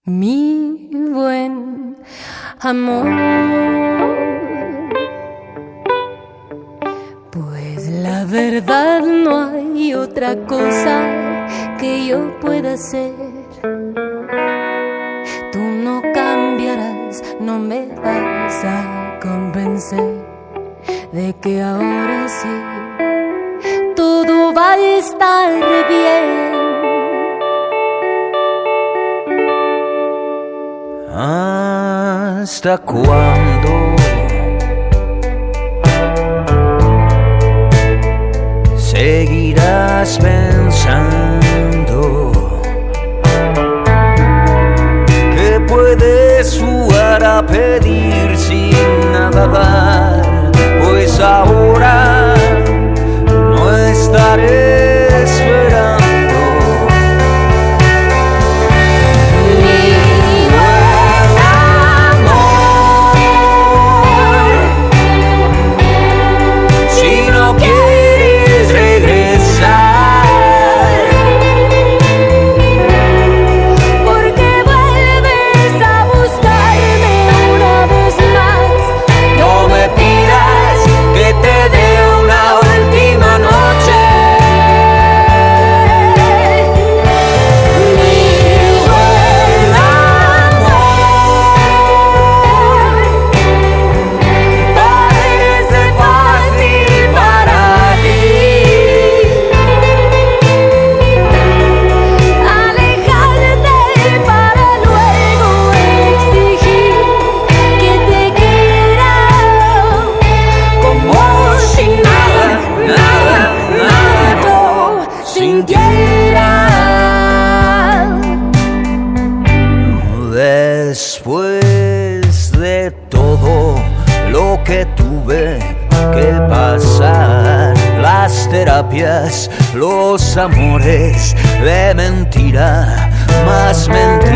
mi buen amor. Pues la verdad no hay otra cosa que yo pueda hacer. Tú no cambiarás, no me vas a convencer de que ahora sí todo va a estar bien. ¿Hasta cuándo seguirás pensando que puedes jugar a pedir sin nada dar? Pues ahora no estaré esperando. Después de todo lo que tuve que pasar, las terapias, los amores de mentira, más mentira.